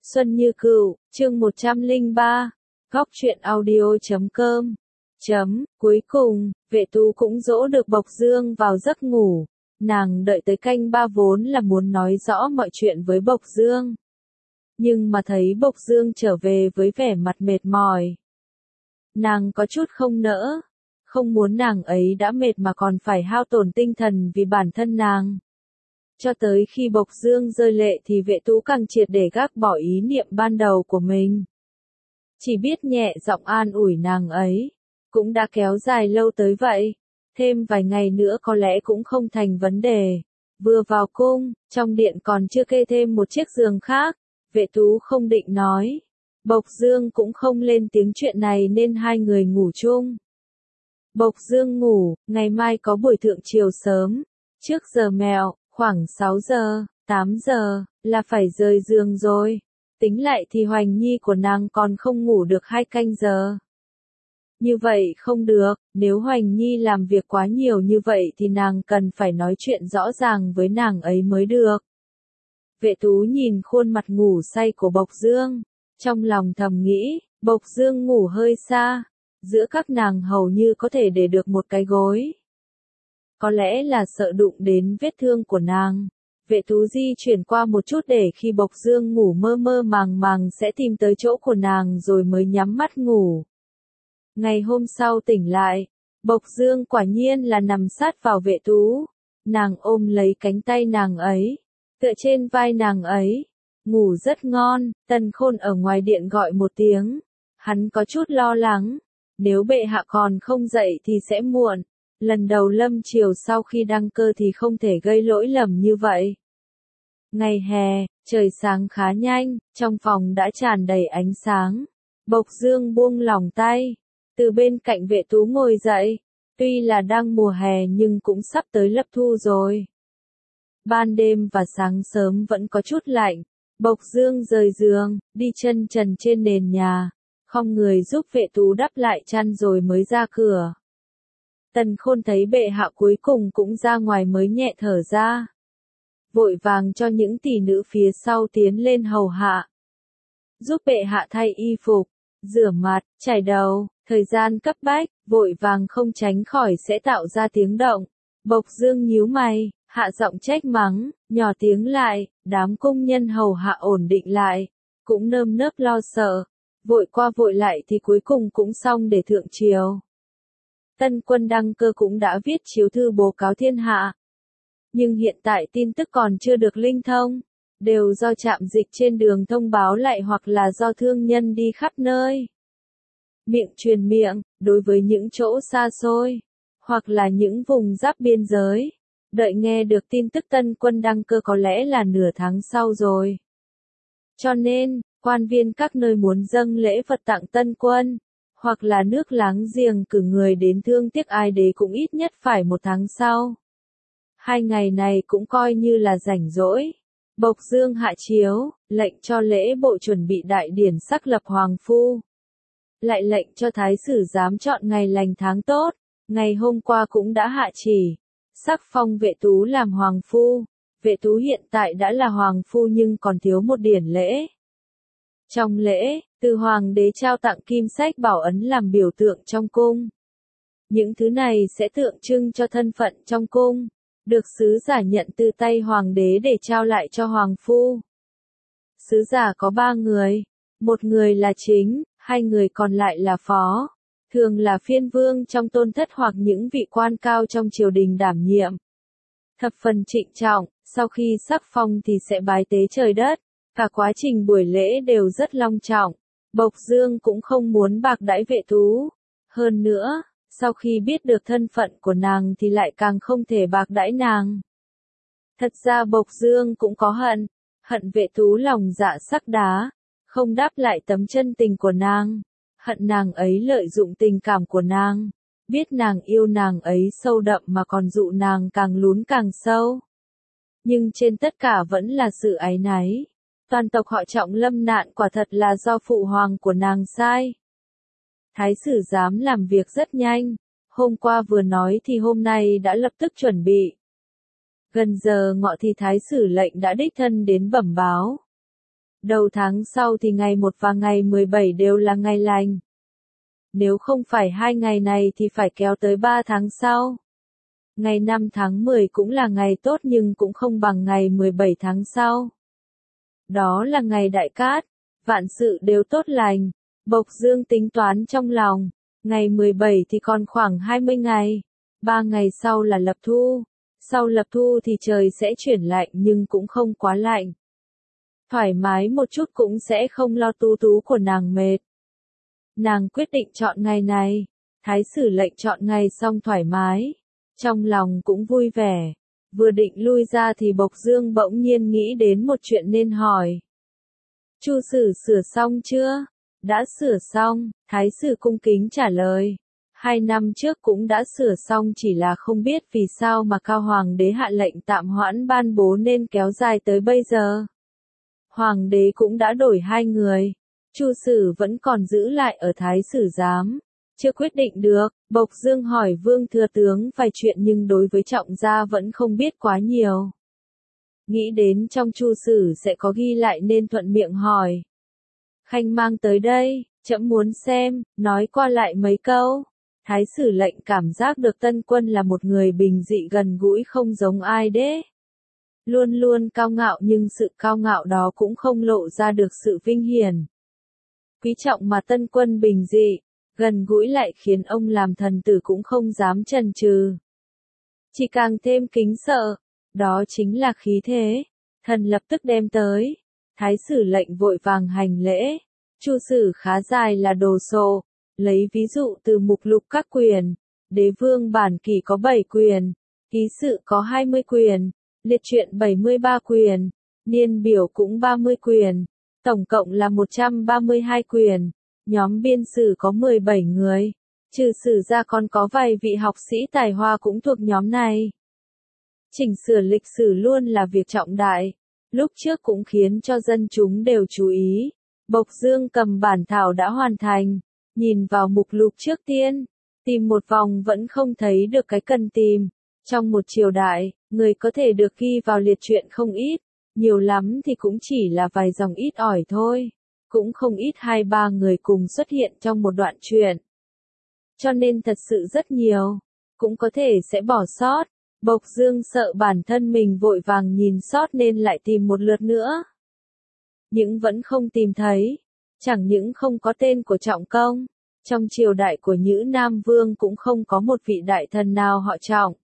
Xuân Như Cửu, chương 103, góc truyện audio.com. Cuối cùng, Vệ Tú cũng dỗ được Bộc Dương vào giấc ngủ. Nàng đợi tới canh ba vốn là muốn nói rõ mọi chuyện với Bộc Dương. Nhưng mà thấy Bộc Dương trở về với vẻ mặt mệt mỏi. Nàng có chút không nỡ, không muốn nàng ấy đã mệt mà còn phải hao tổn tinh thần vì bản thân nàng. Cho tới khi Bộc Dương rơi lệ thì Vệ Tú càng triệt để gác bỏ ý niệm ban đầu của mình. Chỉ biết nhẹ giọng an ủi nàng ấy, cũng đã kéo dài lâu tới vậy, thêm vài ngày nữa có lẽ cũng không thành vấn đề. Vừa vào cung, trong điện còn chưa kê thêm một chiếc giường khác, Vệ Tú không định nói. Bộc Dương cũng không lên tiếng chuyện này nên hai người ngủ chung. Bộc Dương ngủ, ngày mai có buổi thượng triều sớm, trước giờ mẹo. Khoảng 6 giờ, 8 giờ, là phải rời giường rồi. Tính lại thì Hoành Nhi của nàng còn không ngủ được 2 canh giờ. Như vậy không được, nếu Hoành Nhi làm việc quá nhiều như vậy thì nàng cần phải nói chuyện rõ ràng với nàng ấy mới được. Vệ Tú nhìn khuôn mặt ngủ say của Bộc Dương, trong lòng thầm nghĩ, Bộc Dương ngủ hơi xa, giữa các nàng hầu như có thể để được một cái gối. Có lẽ là sợ đụng đến vết thương của nàng. Vệ Tú di chuyển qua một chút để khi Bộc Dương ngủ mơ mơ màng màng sẽ tìm tới chỗ của nàng rồi mới nhắm mắt ngủ. Ngày hôm sau tỉnh lại, Bộc Dương quả nhiên là nằm sát vào Vệ Tú. Nàng ôm lấy cánh tay nàng ấy, tựa trên vai nàng ấy, ngủ rất ngon. Tần Khôn ở ngoài điện gọi một tiếng, hắn có chút lo lắng, nếu bệ hạ còn không dậy thì sẽ muộn. Lần đầu lâm triều sau khi đăng cơ thì không thể gây lỗi lầm như vậy. Ngày hè, trời sáng khá nhanh, trong phòng đã tràn đầy ánh sáng. Bộc Dương buông lỏng tay, từ bên cạnh Vệ Tú ngồi dậy. Tuy là đang mùa hè nhưng cũng sắp tới lập thu rồi. Ban đêm và sáng sớm vẫn có chút lạnh. Bộc Dương rời giường, đi chân trần trên nền nhà, không người giúp Vệ Tú đắp lại chăn rồi mới ra cửa. Tần Khôn thấy bệ hạ cuối cùng cũng ra ngoài mới nhẹ thở ra. Vội vàng cho những tỷ nữ phía sau tiến lên hầu hạ. Giúp bệ hạ thay y phục, rửa mặt, chải đầu, thời gian cấp bách, vội vàng không tránh khỏi sẽ tạo ra tiếng động. Bộc Dương nhíu mày, hạ giọng trách mắng, nhỏ tiếng lại, đám công nhân hầu hạ ổn định lại, cũng nơm nớp lo sợ, vội qua vội lại thì cuối cùng cũng xong để thượng triều. Tân quân đăng cơ cũng đã viết chiếu thư bố cáo thiên hạ. Nhưng hiện tại tin tức còn chưa được linh thông, đều do trạm dịch trên đường thông báo lại hoặc là do thương nhân đi khắp nơi. Miệng truyền miệng, đối với những chỗ xa xôi, hoặc là những vùng giáp biên giới, đợi nghe được tin tức tân quân đăng cơ có lẽ là nửa tháng sau rồi. Cho nên, quan viên các nơi muốn dâng lễ vật tặng tân quân, hoặc là nước láng giềng cử người đến thương tiếc ai đế cũng ít nhất phải 1 tháng sau. 2 ngày này cũng coi như là rảnh rỗi. Bộc Dương hạ chiếu, lệnh cho lễ bộ chuẩn bị đại điển sắc lập hoàng phu. Lại lệnh cho thái sử giám chọn ngày lành tháng tốt, ngày hôm qua cũng đã hạ chỉ. Sắc phong Vệ Tú làm hoàng phu. Vệ Tú hiện tại đã là hoàng phu nhưng còn thiếu một điển lễ. Trong lễ, từ hoàng đế trao tặng kim sách bảo ấn làm biểu tượng trong cung. Những thứ này sẽ tượng trưng cho thân phận trong cung, được sứ giả nhận từ tay hoàng đế để trao lại cho hoàng phu. Sứ giả có 3 người, một người là chính, 2 người còn lại là phó, thường là phiên vương trong tôn thất hoặc những vị quan cao trong triều đình đảm nhiệm. Thập phần trịnh trọng, sau khi sắc phong thì sẽ bái tế trời đất. Cả quá trình buổi lễ đều rất long trọng. Bộc Dương cũng không muốn bạc đãi Vệ Tú. Hơn nữa, sau khi biết được thân phận của nàng thì lại càng không thể bạc đãi nàng. Thật ra Bộc Dương cũng có hận Vệ Tú lòng dạ sắc đá, không đáp lại tấm chân tình của nàng, hận nàng ấy lợi dụng tình cảm của nàng, biết nàng yêu nàng ấy sâu đậm mà còn dụ nàng càng lún càng sâu. Nhưng trên tất cả vẫn là sự áy náy. Toàn tộc họ Trọng lâm nạn quả thật là do phụ hoàng của nàng sai. Thái sử giám làm việc rất nhanh, hôm qua vừa nói thì hôm nay đã lập tức chuẩn bị. Gần giờ ngọ thì thái sử lệnh đã đích thân đến bẩm báo. Đầu tháng sau thì ngày 1 và ngày 17 đều là ngày lành. Nếu không phải 2 ngày này thì phải kéo tới 3 tháng sau. Ngày 5 tháng 10 cũng là ngày tốt nhưng cũng không bằng ngày 17 tháng sau. Đó là ngày đại cát, vạn sự đều tốt lành. Bộc Dương tính toán trong lòng, ngày 17 thì còn khoảng 20 ngày, 3 ngày sau là lập thu. Sau lập thu thì trời sẽ chuyển lạnh nhưng cũng không quá lạnh. Thoải mái một chút cũng sẽ không lo Tú Tú của nàng mệt. Nàng quyết định chọn ngày này, thái sử lệnh chọn ngày xong thoải mái. Trong lòng cũng vui vẻ, vừa định lui ra thì Bộc Dương bỗng nhiên nghĩ đến một chuyện nên hỏi. Chu sử sửa xong chưa? Đã sửa xong, thái sử cung kính trả lời. 2 năm trước cũng đã sửa xong chỉ là không biết vì sao mà Cao Hoàng đế hạ lệnh tạm hoãn ban bố nên kéo dài tới bây giờ. Hoàng đế cũng đã đổi 2 người, Chu sử vẫn còn giữ lại ở thái sử giám. Chưa quyết định được, Bộc Dương hỏi Vương thừa tướng vài chuyện nhưng đối với Trọng gia vẫn không biết quá nhiều. Nghĩ đến trong Chu sử sẽ có ghi lại nên thuận miệng hỏi. Khanh mang tới đây, trẫm muốn xem, nói qua lại mấy câu. Thái sử lệnh cảm giác được Tân Quân là một người bình dị gần gũi không giống ai đế. Luôn luôn cao ngạo nhưng sự cao ngạo đó cũng không lộ ra được sự vinh hiển. Quý trọng mà Tân Quân bình dị, gần gũi lại khiến ông làm thần tử cũng không dám chần chừ. Chỉ càng thêm kính sợ, đó chính là khí thế. Thần lập tức đem tới. Thái sử lệnh vội vàng hành lễ. Chu sử khá dài là đồ sộ. Lấy ví dụ từ mục lục các quyền. Đế vương bản kỷ có 7 quyền. Ký sự có 20 quyền. Liệt truyện 73 quyền. Niên biểu cũng 30 quyền. Tổng cộng là 132 quyền. Nhóm biên sử có 17 người. Trừ sử ra còn có vài vị học sĩ tài hoa cũng thuộc nhóm này. Chỉnh sửa lịch sử luôn là việc trọng đại. Lúc trước cũng khiến cho dân chúng đều chú ý. Bộc Dương cầm bản thảo đã hoàn thành. Nhìn vào mục lục trước tiên. Tìm một vòng vẫn không thấy được cái cần tìm. Trong một triều đại, người có thể được ghi vào liệt truyện không ít. Nhiều lắm thì cũng chỉ là vài dòng ít ỏi thôi. Cũng không ít 2-3 người cùng xuất hiện trong một đoạn truyện. Cho nên thật sự rất nhiều. Cũng có thể sẽ bỏ sót. Bộc Dương sợ bản thân mình vội vàng nhìn sót nên lại tìm một lượt nữa. Nhưng vẫn không tìm thấy. Chẳng những không có tên của Trọng Công. Trong triều đại của Nhữ Nam Vương cũng không có một vị đại thần nào họ Trọng.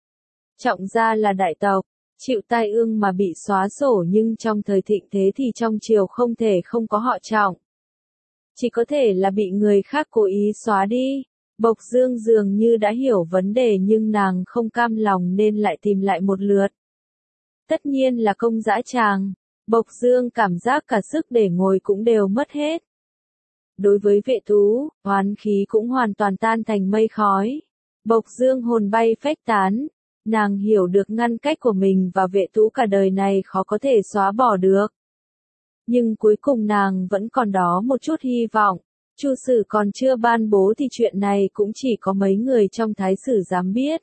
Trọng gia là đại tộc, chịu tai ương mà bị xóa sổ nhưng trong thời thịnh thế thì trong triều không thể không có họ Trọng. Chỉ có thể là bị người khác cố ý xóa đi. Bộc Dương dường như đã hiểu vấn đề nhưng nàng không cam lòng nên lại tìm lại một lượt. Tất nhiên là công dã tràng. Bộc Dương cảm giác cả sức để ngồi cũng đều mất hết. Đối với Vệ Tú, oán khí cũng hoàn toàn tan thành mây khói. Bộc Dương hồn bay phách tán. Nàng hiểu được ngăn cách của mình và Vệ Tú cả đời này khó có thể xóa bỏ được. Nhưng cuối cùng nàng vẫn còn đó một chút hy vọng. Chu sử còn chưa ban bố thì chuyện này cũng chỉ có mấy người trong thái sử dám biết.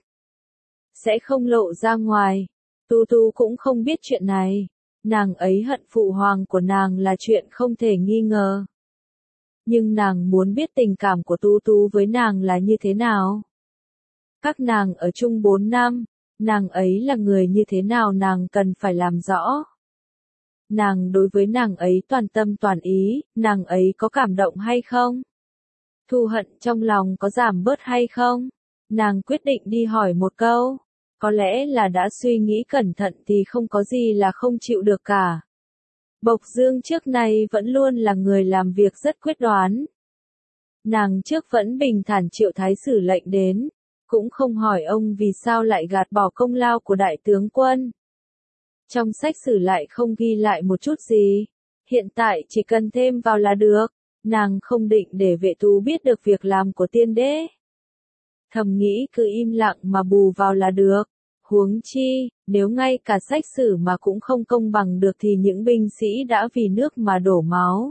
Sẽ không lộ ra ngoài. Tú Tú cũng không biết chuyện này. Nàng ấy hận phụ hoàng của nàng là chuyện không thể nghi ngờ. Nhưng nàng muốn biết tình cảm của Tú Tú với nàng là như thế nào. Các nàng ở chung 4 năm, nàng ấy là người như thế nào nàng cần phải làm rõ. Nàng đối với nàng ấy toàn tâm toàn ý, nàng ấy có cảm động hay không? Thù hận trong lòng có giảm bớt hay không? Nàng quyết định đi hỏi một câu. Có lẽ là đã suy nghĩ cẩn thận thì không có gì là không chịu được cả. Bộc Dương trước nay vẫn luôn là người làm việc rất quyết đoán. Nàng trước vẫn bình thản triệu thái sử lệnh đến, cũng không hỏi ông vì sao lại gạt bỏ công lao của đại tướng quân. Trong sách sử lại không ghi lại một chút gì, hiện tại chỉ cần thêm vào là được, nàng không định để Vệ Tú biết được việc làm của tiên đế. Thầm nghĩ cứ im lặng mà bù vào là được. Huống chi, nếu ngay cả sách sử mà cũng không công bằng được thì những binh sĩ đã vì nước mà đổ máu.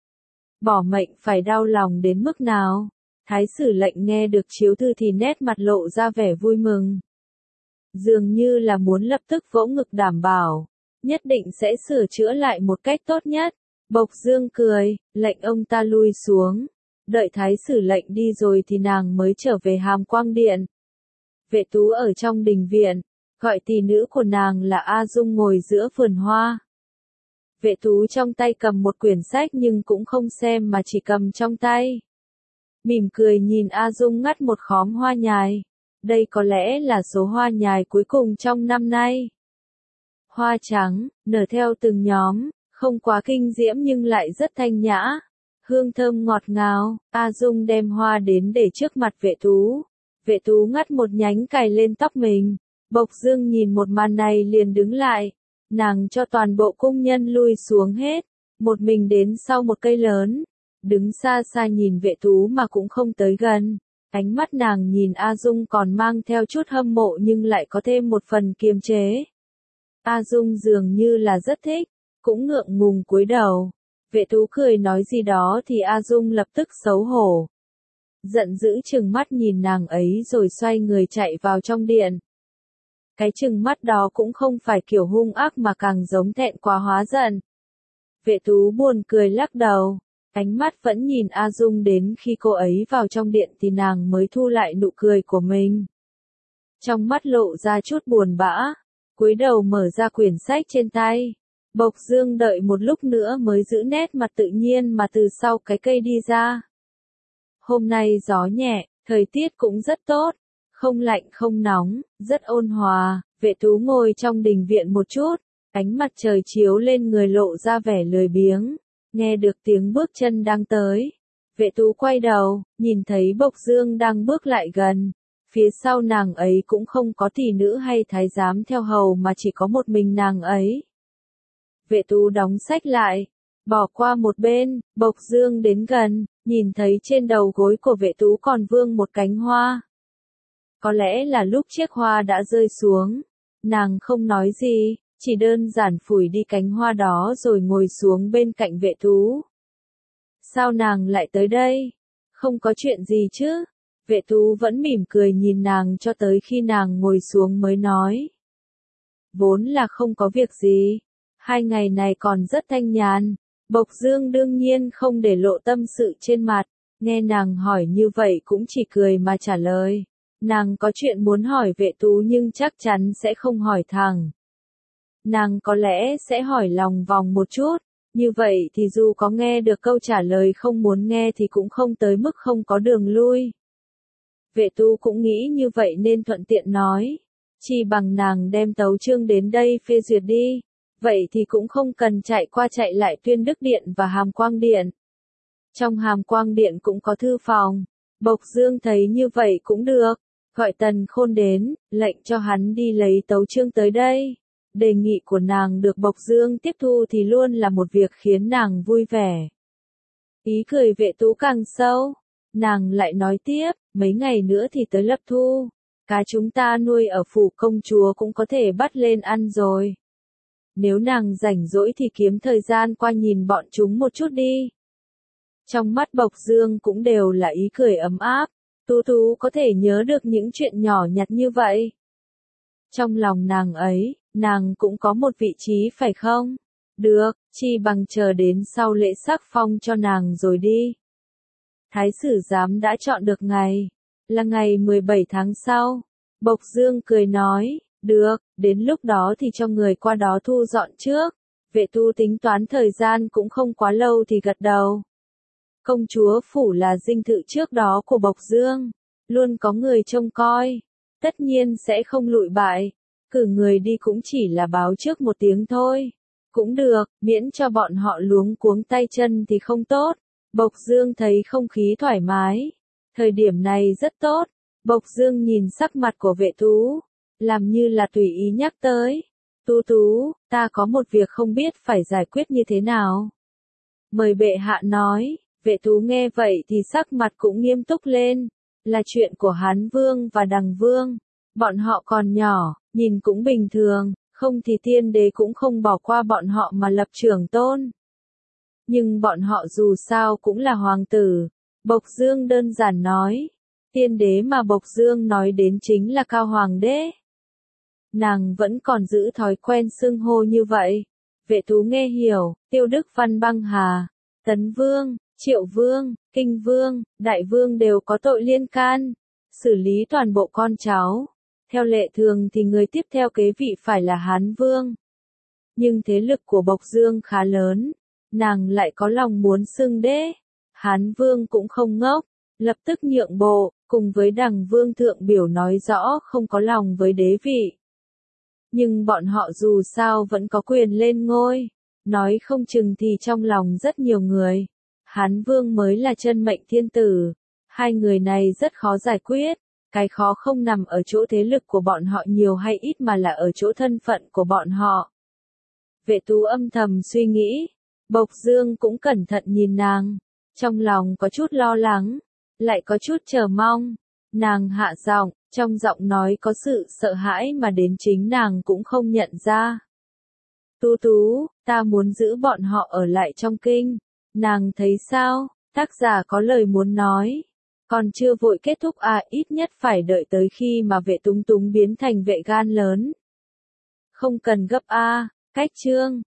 Bỏ mệnh phải đau lòng đến mức nào? Thái sử lệnh nghe được chiếu thư thì nét mặt lộ ra vẻ vui mừng. Dường như là muốn lập tức vỗ ngực đảm bảo, nhất định sẽ sửa chữa lại một cách tốt nhất. Bộc Dương cười, lệnh ông ta lui xuống. Đợi thái sử lệnh đi rồi thì nàng mới trở về Hàm Quang Điện. Vệ Tú ở trong đình viện, gọi tỷ nữ của nàng là A Dung ngồi giữa vườn hoa. Vệ Tú trong tay cầm một quyển sách nhưng cũng không xem mà chỉ cầm trong tay. Mỉm cười nhìn A Dung ngắt một khóm hoa nhài. Đây có lẽ là số hoa nhài cuối cùng trong năm nay. Hoa trắng, nở theo từng nhóm, không quá kinh diễm nhưng lại rất thanh nhã. Hương thơm ngọt ngào, A Dung đem hoa đến để trước mặt Vệ Tú. Vệ Tú ngắt một nhánh cài lên tóc mình. Bộc Dương nhìn một màn này liền đứng lại. Nàng cho toàn bộ cung nhân lui xuống hết. Một mình đến sau một cây lớn. Đứng xa xa nhìn Vệ Tú mà cũng không tới gần. Ánh mắt nàng nhìn A Dung còn mang theo chút hâm mộ nhưng lại có thêm một phần kiềm chế. A Dung dường như là rất thích, cũng ngượng ngùng cúi đầu. Vệ Tú cười nói gì đó thì A Dung lập tức xấu hổ. Giận dữ trừng mắt nhìn nàng ấy rồi xoay người chạy vào trong điện. Cái trừng mắt đó cũng không phải kiểu hung ác mà càng giống thẹn quá hóa giận. Vệ Tú buồn cười lắc đầu. Ánh mắt vẫn nhìn A Dung đến khi cô ấy vào trong điện thì nàng mới thu lại nụ cười của mình. Trong mắt lộ ra chút buồn bã, cúi đầu mở ra quyển sách trên tay. Bộc Dương đợi một lúc nữa mới giữ nét mặt tự nhiên mà từ sau cái cây đi ra. Hôm nay gió nhẹ, thời tiết cũng rất tốt, không lạnh không nóng, rất ôn hòa. Vệ Tú ngồi trong đình viện một chút, ánh mặt trời chiếu lên người lộ ra vẻ lười biếng. Nghe được tiếng bước chân đang tới. Vệ Tú quay đầu, nhìn thấy Bộc Dương đang bước lại gần. Phía sau nàng ấy cũng không có tỷ nữ hay thái giám theo hầu mà chỉ có một mình nàng ấy. Vệ Tú đóng sách lại, bỏ qua một bên. Bộc Dương đến gần, nhìn thấy trên đầu gối của Vệ Tú còn vương một cánh hoa. Có lẽ là lúc chiếc hoa đã rơi xuống. Nàng không nói gì. Chỉ đơn giản phủi đi cánh hoa đó rồi ngồi xuống bên cạnh Vệ Tú. Sao nàng lại tới đây? Không có chuyện gì chứ? Vệ Tú vẫn mỉm cười nhìn nàng cho tới khi nàng ngồi xuống mới nói. Vốn là không có việc gì. 2 ngày này còn rất thanh nhàn. Bộc Dương đương nhiên không để lộ tâm sự trên mặt. Nghe nàng hỏi như vậy cũng chỉ cười mà trả lời. Nàng có chuyện muốn hỏi Vệ Tú nhưng chắc chắn sẽ không hỏi thẳng. Nàng có lẽ sẽ hỏi lòng vòng một chút, như vậy thì dù có nghe được câu trả lời không muốn nghe thì cũng không tới mức không có đường lui. Vệ Tú cũng nghĩ như vậy nên thuận tiện nói, chỉ bằng nàng đem tấu chương đến đây phê duyệt đi, vậy thì cũng không cần chạy qua chạy lại Tuyên Đức Điện và Hàm Quang Điện. Trong Hàm Quang Điện cũng có thư phòng, Bộc Dương thấy như vậy cũng được, gọi Tần Khôn đến, lệnh cho hắn đi lấy tấu chương tới đây. Đề nghị của nàng được Bộc Dương tiếp thu thì luôn là một việc khiến nàng vui vẻ. Ý cười Vệ Tú càng sâu, nàng lại nói tiếp, mấy ngày nữa thì tới Lập Thu, cá chúng ta nuôi ở phủ công chúa cũng có thể bắt lên ăn rồi. Nếu nàng rảnh rỗi thì kiếm thời gian qua nhìn bọn chúng một chút đi. Trong mắt Bộc Dương cũng đều là ý cười ấm áp, Tú có thể nhớ được những chuyện nhỏ nhặt như vậy. Trong lòng nàng ấy, nàng cũng có một vị trí phải không? Được, chi bằng chờ đến sau lễ sắc phong cho nàng rồi đi. Thái sử giám đã chọn được ngày, là ngày 17 tháng sau. Bộc Dương cười nói, được, đến lúc đó thì cho người qua đó thu dọn trước. Vệ Tú tính toán thời gian cũng không quá lâu thì gật đầu. Công chúa phủ là dinh thự trước đó của Bộc Dương, luôn có người trông coi, tất nhiên sẽ không lụi bại. Cử người đi cũng chỉ là báo trước một tiếng thôi. Cũng được, miễn cho bọn họ luống cuống tay chân thì không tốt. Bộc Dương thấy không khí thoải mái. Thời điểm này rất tốt. Bộc Dương nhìn sắc mặt của Vệ Tú, làm như là tùy ý nhắc tới. Tú, ta có một việc không biết phải giải quyết như thế nào. Mời bệ hạ nói. Vệ Tú nghe vậy thì sắc mặt cũng nghiêm túc lên. Là chuyện của Hán Vương và Đằng Vương. Bọn họ còn nhỏ, nhìn cũng bình thường, không thì tiên đế cũng không bỏ qua bọn họ mà lập trưởng tôn. Nhưng bọn họ dù sao cũng là hoàng tử. Bộc Dương đơn giản nói. Tiên đế mà Bộc Dương nói đến chính là Cao Hoàng đế. Nàng vẫn còn giữ thói quen xưng hô như vậy. Vệ Tú nghe hiểu, Tiêu Đức Văn băng hà, Tấn Vương, Triệu Vương, Kinh Vương, Đại Vương đều có tội liên can, xử lý toàn bộ con cháu. Theo lệ thường thì người tiếp theo kế vị phải là Hán Vương. Nhưng thế lực của Bộc Dương khá lớn, nàng lại có lòng muốn xưng đế. Hán Vương cũng không ngốc, lập tức nhượng bộ, cùng với Đằng Vương thượng biểu nói rõ không có lòng với đế vị. Nhưng bọn họ dù sao vẫn có quyền lên ngôi, nói không chừng thì trong lòng rất nhiều người, Hán Vương mới là chân mệnh thiên tử. Hai người này rất khó giải quyết, cái khó không nằm ở chỗ thế lực của bọn họ nhiều hay ít mà là ở chỗ thân phận của bọn họ. Vệ Tú âm thầm suy nghĩ, Bộc Dương cũng cẩn thận nhìn nàng, trong lòng có chút lo lắng, lại có chút chờ mong. Nàng hạ giọng, trong giọng nói có sự sợ hãi mà đến chính nàng cũng không nhận ra. Tú Tú, ta muốn giữ bọn họ ở lại trong kinh, nàng thấy sao? Tác giả có lời muốn nói. Còn chưa vội kết thúc à, ít nhất phải đợi tới khi mà Vệ Túng Túng biến thành vệ gan lớn. Không cần gấp a, cách chương.